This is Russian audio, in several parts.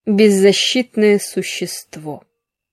Беззащитное существо.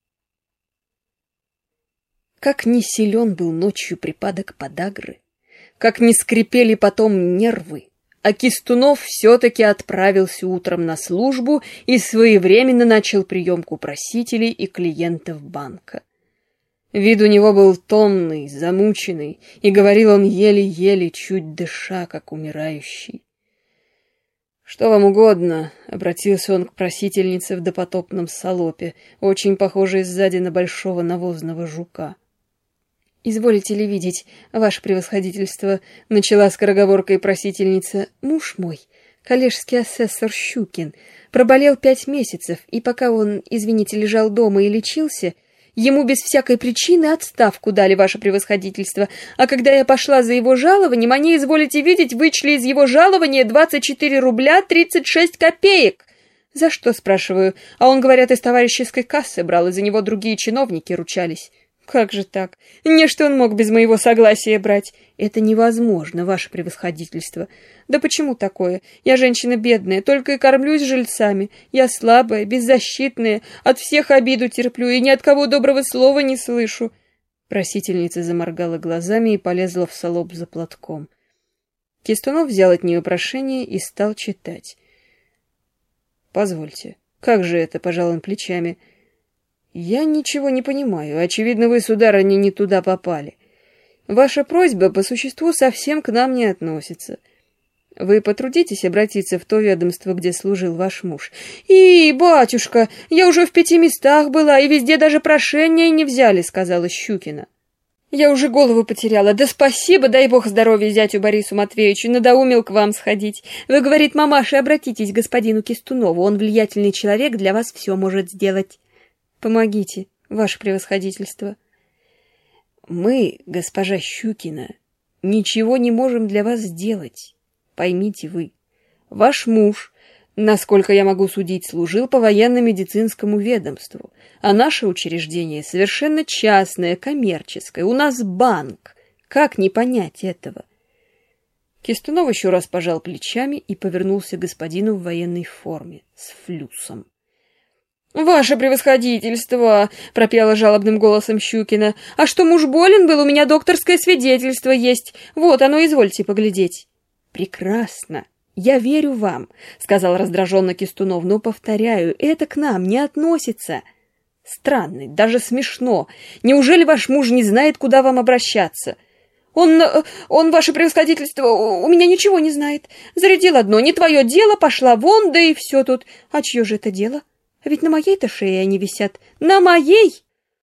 Как ни силен был ночью припадок подагры, как ни скрипели потом нервы, а Кистунов все-таки отправился утром на службу и своевременно начал приемку просителей и клиентов банка. Вид у него был томный, замученный, и говорил он еле-еле, чуть дыша, как умирающий. «Что вам угодно?» — обратился он к просительнице в допотопном салопе, очень похожей сзади на большого навозного жука. «Изволите ли видеть, ваше превосходительство?» — начала скороговоркой просительница. «Муж мой, коллежский асессор Щукин, проболел 5 месяцев, и пока он, извините, лежал дома и лечился, ему без всякой причины отставку дали, ваше превосходительство, а когда я пошла за его жалованием, они, изволите видеть, вычли из его жалования 24 рубля 36 копеек. За что, спрашиваю? А он, говорят, из товарищеской кассы брал, и за него другие чиновники ручались. Как же так? Не что он мог без моего согласия брать? Это невозможно, ваше превосходительство. Да почему такое? Я женщина бедная, только и кормлюсь жильцами. Я слабая, беззащитная, от всех обиду терплю и ни от кого доброго слова не слышу. Просительница заморгала глазами и полезла в салоп за платком. Кистунов взял от нее прошение и стал читать. «Позвольте, как же это?» — пожал он плечами. «Я ничего не понимаю. Очевидно, вы, сударыня, не туда попали. Ваша просьба по существу совсем к нам не относится. Вы потрудитесь обратиться в то ведомство, где служил ваш муж». «И, батюшка, я уже в 5 местах была, и везде даже прошения не взяли», — сказала Щукина. «Я уже голову потеряла. Да спасибо, дай бог здоровья зятю Борису Матвеевичу, надоумил к вам сходить. Вы, говорит, мамаша, обратитесь к господину Кистунову, он влиятельный человек, для вас все может сделать. Помогите, ваше превосходительство». «Мы, госпожа Щукина, ничего не можем для вас сделать. Поймите вы, ваш муж, насколько я могу судить, служил по военно-медицинскому ведомству, а наше учреждение совершенно частное, коммерческое, у нас банк. Как не понять этого?» Кистунов еще раз пожал плечами и повернулся к господину в военной форме с флюсом. «Ваше превосходительство!» — пропела жалобным голосом Щукина. «А что муж болен был, у меня докторское свидетельство есть. Вот оно, извольте поглядеть». «Прекрасно! Я верю вам», — сказал раздраженно Кистунов, «но, повторяю, это к нам не относится. Странно, даже смешно. Неужели ваш муж не знает, куда вам обращаться?» Он, ваше превосходительство, у меня ничего не знает. Зарядил одно, не твое дело, пошла вон, да и все тут. А чье же это дело? А ведь на моей-то шее они висят. На моей!»